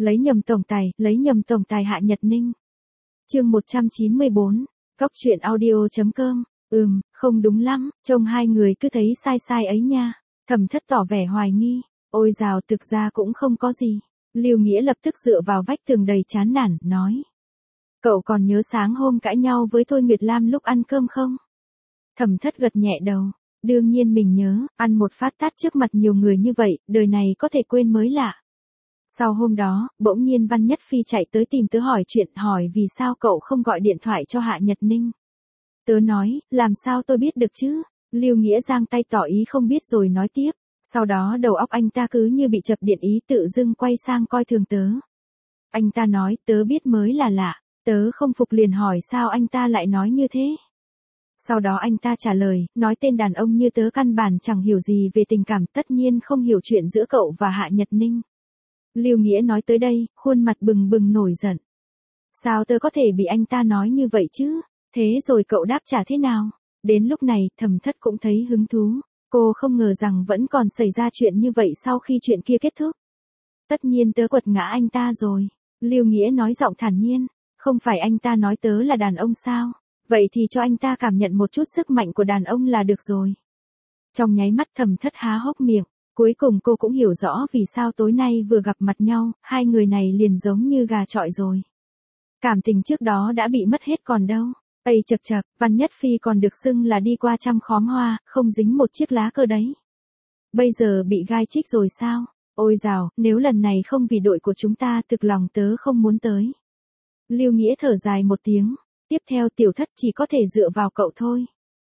lấy nhầm tổng tài Hạ Nhật Ninh. Chương 194, Cóc truyện audio.com. Không đúng lắm, trông hai người cứ thấy sai sai ấy nha. Thẩm Thất tỏ vẻ hoài nghi. Ôi dào, thực ra cũng không có gì. Lưu Nghĩa lập tức dựa vào vách tường đầy chán nản, nói. Cậu còn nhớ sáng hôm cãi nhau với Thôi Nguyệt Lam lúc ăn cơm không? Thẩm Thất gật nhẹ đầu. Đương nhiên mình nhớ, ăn một phát tát trước mặt nhiều người như vậy, đời này có thể quên mới lạ. Sau hôm đó, bỗng nhiên Văn Nhất Phi chạy tới tìm tớ hỏi chuyện, hỏi vì sao cậu không gọi điện thoại cho Hạ Nhật Ninh. Tớ nói, làm sao tôi biết được chứ? Lưu Nghĩa giang tay tỏ ý không biết rồi nói tiếp. Sau đó đầu óc anh ta cứ như bị chập điện ý, tự dưng quay sang coi thường tớ. Anh ta nói, tớ biết mới là lạ. Tớ không phục liền hỏi sao anh ta lại nói như thế. Sau đó anh ta trả lời, nói tên đàn ông như tớ căn bản chẳng hiểu gì về tình cảm, tất nhiên không hiểu chuyện giữa cậu và Hạ Nhật Ninh. Lưu Nghĩa nói tới đây, khuôn mặt bừng bừng nổi giận. Sao tớ có thể bị anh ta nói như vậy chứ? Thế rồi cậu đáp trả thế nào? Đến lúc này, Thẩm Thất cũng thấy hứng thú. Cô không ngờ rằng vẫn còn xảy ra chuyện như vậy sau khi chuyện kia kết thúc. Tất nhiên tớ quật ngã anh ta rồi. Lưu Nghĩa nói giọng thản nhiên. Không phải anh ta nói tớ là đàn ông sao? Vậy thì cho anh ta cảm nhận một chút sức mạnh của đàn ông là được rồi. Trong nháy mắt Thẩm Thất há hốc miệng. Cuối cùng cô cũng hiểu rõ vì sao tối nay vừa gặp mặt nhau, hai người này liền giống như gà chọi rồi. Cảm tình trước đó đã bị mất hết còn đâu. Ây chậc chậc, Văn Nhất Phi còn được xưng là đi qua trăm khóm hoa, không dính một chiếc lá cơ đấy. Bây giờ bị gai chích rồi sao? Ôi dào, nếu lần này không vì đội của chúng ta, thực lòng tớ không muốn tới. Lưu Nghĩa thở dài một tiếng. Tiếp theo Tiểu Thất chỉ có thể dựa vào cậu thôi.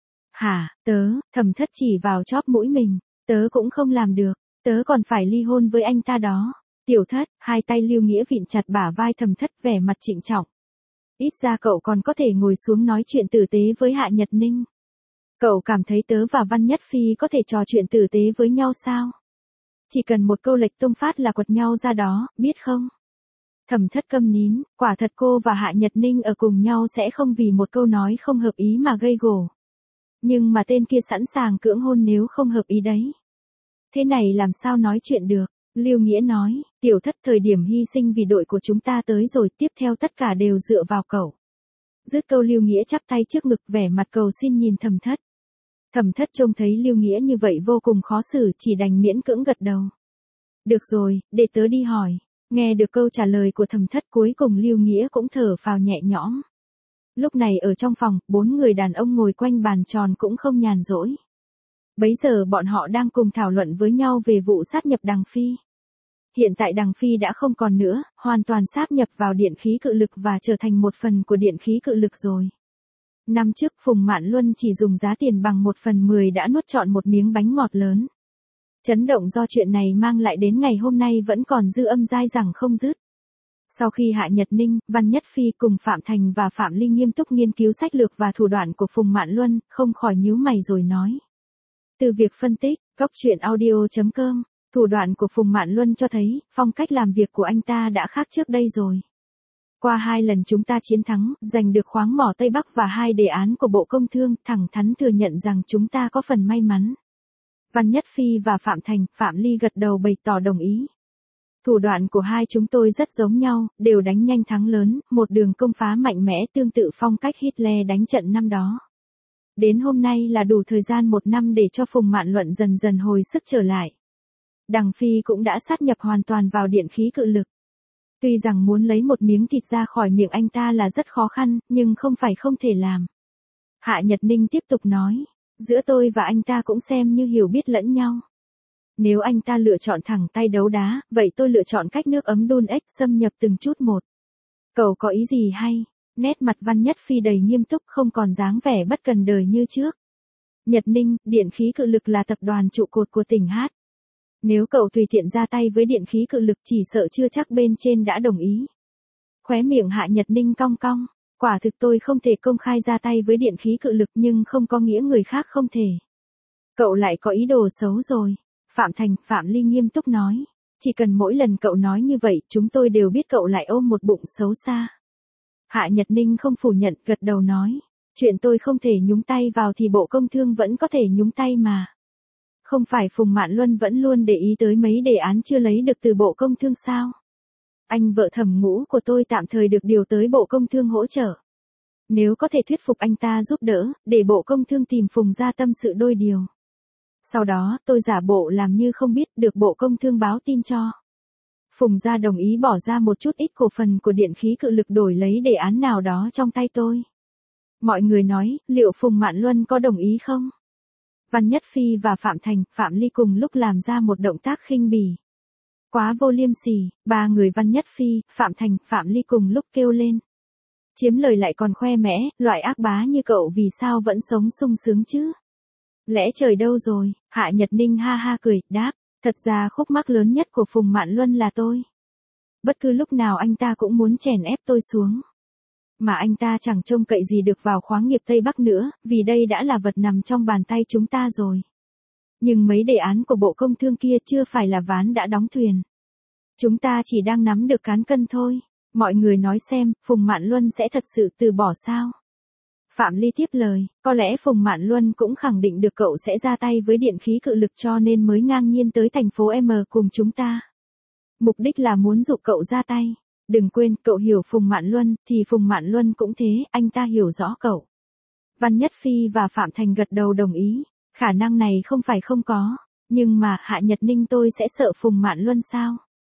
Hả, Thẩm Thất chỉ vào chóp mũi mình. Tớ cũng không làm được, tớ còn phải ly hôn với anh ta đó. Tiểu Thất, hai tay Lưu Nghĩa vịn chặt bả vai Thẩm Thất, vẻ mặt trịnh trọng. Ít ra cậu còn có thể ngồi xuống nói chuyện tử tế với Hạ Nhật Ninh. Cậu cảm thấy tớ và Văn Nhất Phi có thể trò chuyện tử tế với nhau sao? Chỉ cần một câu lệch tông phát là quật nhau ra đó, biết không? Thẩm Thất câm nín, quả thật cô và Hạ Nhật Ninh ở cùng nhau sẽ không vì một câu nói không hợp ý mà gây gổ. Nhưng mà tên kia sẵn sàng cưỡng hôn nếu không hợp ý đấy. Thế này làm sao nói chuyện được? Lưu Nghĩa nói, Tiểu Thất thời điểm hy sinh vì đội của chúng ta tới rồi, tiếp theo tất cả đều dựa vào cậu. Dứt câu Lưu Nghĩa chắp tay trước ngực, vẻ mặt cầu xin nhìn Thẩm Thất. Thẩm Thất trông thấy Lưu Nghĩa như vậy vô cùng khó xử, chỉ đành miễn cưỡng gật đầu. Được rồi, để tớ đi hỏi. Nghe được câu trả lời của Thẩm Thất, cuối cùng Lưu Nghĩa cũng thở phào nhẹ nhõm. Lúc này ở trong phòng, 4 người đàn ông ngồi quanh bàn tròn cũng không nhàn rỗi. Bấy giờ bọn họ đang cùng thảo luận với nhau về vụ sáp nhập Đằng Phi. Hiện tại Đằng Phi đã không còn nữa, hoàn toàn sáp nhập vào Điện Khí Cự Lực và trở thành một phần của Điện Khí Cự Lực rồi. Năm trước Phùng Mạn Luân chỉ dùng giá tiền bằng 1/10 đã nuốt trọn một miếng bánh ngọt lớn. Chấn động do chuyện này mang lại đến ngày hôm nay vẫn còn dư âm dai dẳng không dứt. Sau khi Hạ Nhật Ninh, Văn Nhất Phi cùng Phạm Thành và Phạm Linh nghiêm túc nghiên cứu sách lược và thủ đoạn của Phùng Mạn Luân, không khỏi nhíu mày rồi nói. Từ việc phân tích, Cóc truyện audio.com, thủ đoạn của Phùng Mạn Luân cho thấy, phong cách làm việc của anh ta đã khác trước đây rồi. Qua 2 lần chúng ta chiến thắng, giành được khoáng mỏ Tây Bắc và 2 đề án của Bộ Công Thương, thẳng thắn thừa nhận rằng chúng ta có phần may mắn. Văn Nhất Phi và Phạm Thành, Phạm Ly gật đầu bày tỏ đồng ý. Thủ đoạn của hai chúng tôi rất giống nhau, đều đánh nhanh thắng lớn, một đường công phá mạnh mẽ tương tự phong cách Hitler đánh trận năm đó. Đến hôm nay là đủ thời gian 1 năm để cho Phùng Mạn Luận dần dần hồi sức trở lại. Đằng Phi cũng đã sát nhập hoàn toàn vào Điện Khí Cự Lực. Tuy rằng muốn lấy một miếng thịt ra khỏi miệng anh ta là rất khó khăn, nhưng không phải không thể làm. Hạ Nhật Ninh tiếp tục nói, giữa tôi và anh ta cũng xem như hiểu biết lẫn nhau. Nếu anh ta lựa chọn thẳng tay đấu đá, vậy tôi lựa chọn cách nước ấm đun ếch xâm nhập từng chút một. Cậu có ý gì hay? Nét mặt Văn Nhất Phi đầy nghiêm túc, không còn dáng vẻ bất cần đời như trước. Nhật Ninh, Điện Khí Cự Lực là tập đoàn trụ cột của tỉnh Hát. Nếu cậu tùy tiện ra tay với Điện Khí Cự Lực chỉ sợ chưa chắc bên trên đã đồng ý. Khóe miệng Hạ Nhật Ninh cong cong, quả thực tôi không thể công khai ra tay với Điện Khí Cự Lực nhưng không có nghĩa người khác không thể. Cậu lại có ý đồ xấu rồi. Phạm Thành, Phạm Ly nghiêm túc nói. Chỉ cần mỗi lần cậu nói như vậy, chúng tôi đều biết cậu lại ôm một bụng xấu xa. Hạ Nhật Ninh không phủ nhận, gật đầu nói. Chuyện tôi không thể nhúng tay vào thì Bộ Công Thương vẫn có thể nhúng tay mà. Không phải Phùng Mạn Luân vẫn luôn để ý tới mấy đề án chưa lấy được từ Bộ Công Thương sao? Anh vợ thẩm Ngũ của tôi tạm thời được điều tới Bộ Công Thương hỗ trợ. Nếu có thể thuyết phục anh ta giúp đỡ, để Bộ Công Thương tìm Phùng ra tâm sự đôi điều. Sau đó, tôi giả bộ làm như không biết, được Bộ Công Thương báo tin cho. Phùng gia đồng ý bỏ ra một chút ít cổ phần của điện khí cự lực đổi lấy đề án nào đó trong tay tôi. Mọi người nói, liệu Phùng Mạn Luân có đồng ý không? Văn Nhất Phi và Phạm Thành, Phạm Ly cùng lúc làm ra một động tác khinh bỉ. Quá vô liêm sỉ, ba người Văn Nhất Phi, Phạm Thành, Phạm Ly cùng lúc kêu lên. Chiếm lời lại còn khoe mẽ, loại ác bá như cậu vì sao vẫn sống sung sướng chứ? Lẽ trời đâu rồi? Hạ Nhật Ninh ha ha cười, đáp, thật ra khúc mắc lớn nhất của Phùng Mạn Luân là tôi. Bất cứ lúc nào anh ta cũng muốn chèn ép tôi xuống. Mà anh ta chẳng trông cậy gì được vào khoáng nghiệp Tây Bắc nữa, vì đây đã là vật nằm trong bàn tay chúng ta rồi. Nhưng mấy đề án của Bộ Công Thương kia chưa phải là ván đã đóng thuyền. Chúng ta chỉ đang nắm được cán cân thôi. Mọi người nói xem, Phùng Mạn Luân sẽ thật sự từ bỏ sao? Phạm Ly tiếp lời, có lẽ Phùng Mạn Luân cũng khẳng định được cậu sẽ ra tay với điện khí cự lực cho nên mới ngang nhiên tới thành phố M cùng chúng ta. Mục đích là muốn dụ cậu ra tay. Đừng quên, cậu hiểu Phùng Mạn Luân, thì Phùng Mạn Luân cũng thế, anh ta hiểu rõ cậu. Văn Nhất Phi và Phạm Thành gật đầu đồng ý. Khả năng này không phải không có. Nhưng mà, Hạ Nhật Ninh tôi sẽ sợ Phùng Mạn Luân sao?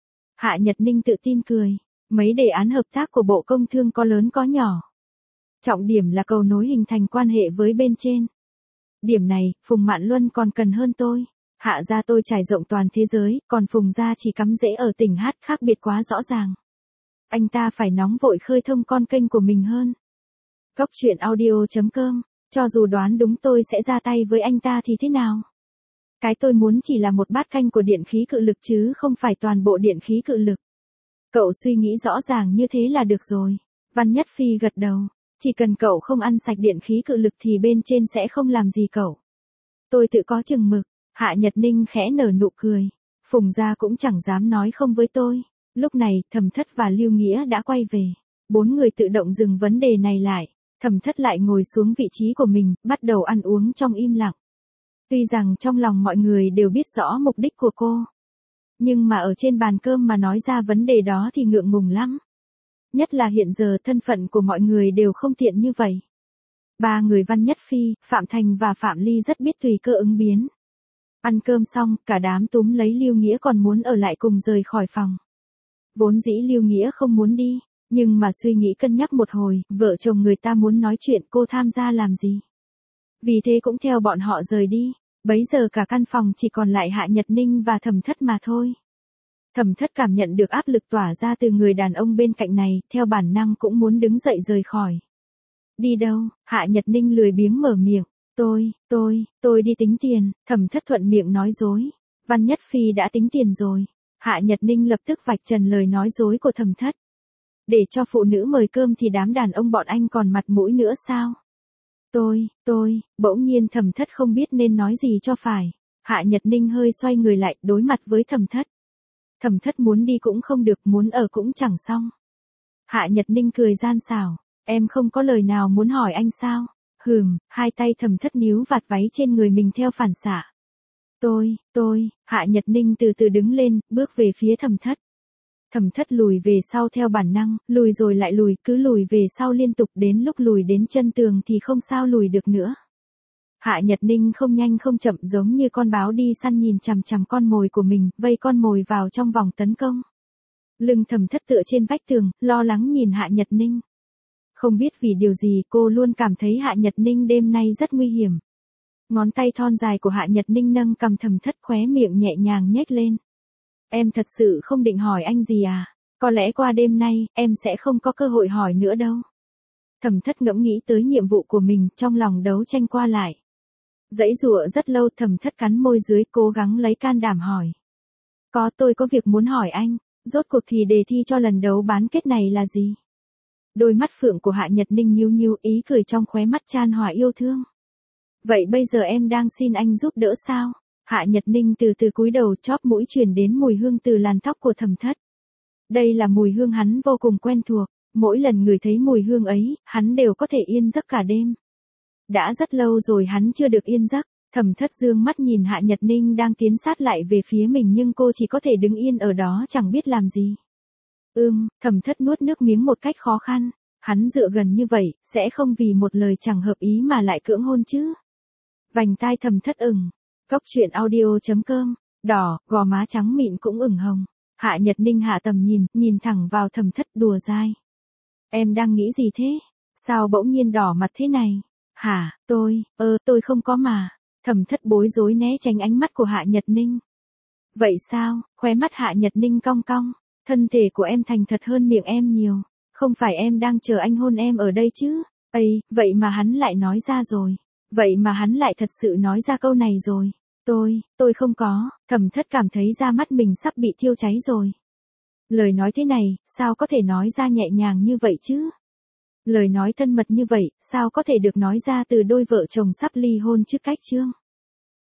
Hạ Nhật Ninh tự tin cười. Mấy đề án hợp tác của Bộ Công Thương có lớn có nhỏ. Trọng điểm là cầu nối hình thành quan hệ với bên trên. Điểm này, Phùng Mạn Luân còn cần hơn tôi. Hạ gia tôi trải rộng toàn thế giới, còn Phùng gia chỉ cắm rễ ở tỉnh Hát, khác biệt quá rõ ràng. Anh ta phải nóng vội khơi thông con kênh của mình hơn. Cóc truyện audio.com, cho dù đoán đúng tôi sẽ ra tay với anh ta thì thế nào? Cái tôi muốn chỉ là một bát canh của điện khí cự lực chứ không phải toàn bộ điện khí cự lực. Cậu suy nghĩ rõ ràng như thế là được rồi. Văn Nhất Phi gật đầu. Chỉ cần cậu không ăn sạch điện khí cự lực thì bên trên sẽ không làm gì cậu. Tôi tự có chừng mực. Hạ Nhật Ninh khẽ nở nụ cười. Phùng gia cũng chẳng dám nói không với tôi. Lúc này, Thẩm Thất và Lưu Nghĩa đã quay về. Bốn người tự động dừng vấn đề này lại. Thẩm Thất lại ngồi xuống vị trí của mình, bắt đầu ăn uống trong im lặng. Tuy rằng trong lòng mọi người đều biết rõ mục đích của cô. Nhưng mà ở trên bàn cơm mà nói ra vấn đề đó thì ngượng ngùng lắm. Nhất là hiện giờ thân phận của mọi người đều không tiện như vậy. Ba người Văn Nhất Phi, Phạm Thành và Phạm Ly rất biết tùy cơ ứng biến. Ăn cơm xong, cả đám túm lấy Lưu Nghĩa còn muốn ở lại cùng rời khỏi phòng. Vốn dĩ Lưu Nghĩa không muốn đi, nhưng mà suy nghĩ cân nhắc một hồi, vợ chồng người ta muốn nói chuyện cô tham gia làm gì. Vì thế cũng theo bọn họ rời đi. Bấy giờ cả căn phòng chỉ còn lại Hạ Nhật Ninh và Thẩm Thất mà thôi. Thẩm Thất cảm nhận được áp lực tỏa ra từ người đàn ông bên cạnh này, theo bản năng cũng muốn đứng dậy rời khỏi. Đi đâu? Hạ Nhật Ninh lười biếng mở miệng. Tôi đi tính tiền. Thẩm Thất thuận miệng nói dối. Văn Nhất Phi đã tính tiền rồi. Hạ Nhật Ninh lập tức vạch trần lời nói dối của Thẩm Thất. Để cho phụ nữ mời cơm thì đám đàn ông bọn anh còn mặt mũi nữa sao? Bỗng nhiên Thẩm Thất không biết nên nói gì cho phải. Hạ Nhật Ninh hơi xoay người lại, đối mặt với Thẩm Thất. Thẩm Thất muốn đi cũng không được, muốn ở cũng chẳng xong. Hạ Nhật Ninh cười gian xảo, em không có lời nào muốn hỏi anh sao? Hai tay Thẩm Thất níu vạt váy trên người mình theo phản xạ. Hạ Nhật Ninh từ từ đứng lên, bước về phía Thẩm Thất. Thẩm Thất lùi về sau theo bản năng, lùi rồi lại lùi, cứ lùi về sau liên tục, đến lúc lùi đến chân tường thì không sao lùi được nữa. Hạ Nhật Ninh không nhanh không chậm giống như con báo đi săn nhìn chằm chằm con mồi của mình, vây con mồi vào trong vòng tấn công. Lưng Thẩm Thất tựa trên vách tường, lo lắng nhìn Hạ Nhật Ninh. Không biết vì điều gì cô luôn cảm thấy Hạ Nhật Ninh đêm nay rất nguy hiểm. Ngón tay thon dài của Hạ Nhật Ninh nâng cầm Thẩm Thất, khóe miệng nhẹ nhàng nhếch lên. Em thật sự không định hỏi anh gì à? Có lẽ qua đêm nay, em sẽ không có cơ hội hỏi nữa đâu. Thẩm Thất ngẫm nghĩ tới nhiệm vụ của mình, trong lòng đấu tranh qua lại. Giãy giụa rất lâu, Thẩm Thất cắn môi dưới, cố gắng lấy can đảm hỏi. Tôi có việc muốn hỏi anh, rốt cuộc thì đề thi cho lần đấu bán kết này là gì? Đôi mắt phượng của Hạ Nhật Ninh nhíu nhíu, ý cười trong khóe mắt chan hòa yêu thương. Vậy bây giờ em đang xin anh giúp đỡ sao? Hạ Nhật Ninh từ từ cúi đầu, chóp mũi truyền đến mùi hương từ làn tóc của Thẩm Thất. Đây là mùi hương hắn vô cùng quen thuộc, mỗi lần ngửi thấy mùi hương ấy, hắn đều có thể yên giấc cả đêm. Đã rất lâu rồi hắn chưa được yên giấc. Thẩm Thất dương mắt nhìn Hạ Nhật Ninh đang tiến sát lại về phía mình, nhưng cô chỉ có thể đứng yên ở đó chẳng biết làm gì. Thẩm Thất nuốt nước miếng một cách khó khăn. Hắn dựa gần như vậy, sẽ không vì một lời chẳng hợp ý mà lại cưỡng hôn chứ. Vành tai Thẩm Thất ửng. Cốc truyện audio.com. Đỏ, gò má trắng mịn cũng ửng hồng. Hạ Nhật Ninh hạ tầm nhìn thẳng vào Thẩm Thất đùa dai. Em đang nghĩ gì thế? Sao bỗng nhiên đỏ mặt thế này? Hả, tôi không có mà. Thẩm Thất bối rối né tránh ánh mắt của Hạ Nhật Ninh. Vậy sao? Khóe mắt Hạ Nhật Ninh cong cong. Thân thể của em thành thật hơn miệng em nhiều. Không phải em đang chờ anh hôn em ở đây chứ? Vậy mà hắn lại nói ra rồi. Vậy mà hắn lại thật sự nói ra câu này rồi. Tôi không có. Thẩm Thất cảm thấy da mắt mình sắp bị thiêu cháy rồi. Lời nói thế này, sao có thể nói ra nhẹ nhàng như vậy chứ? Lời nói thân mật như vậy, sao có thể được nói ra từ đôi vợ chồng sắp ly hôn trước cách chương?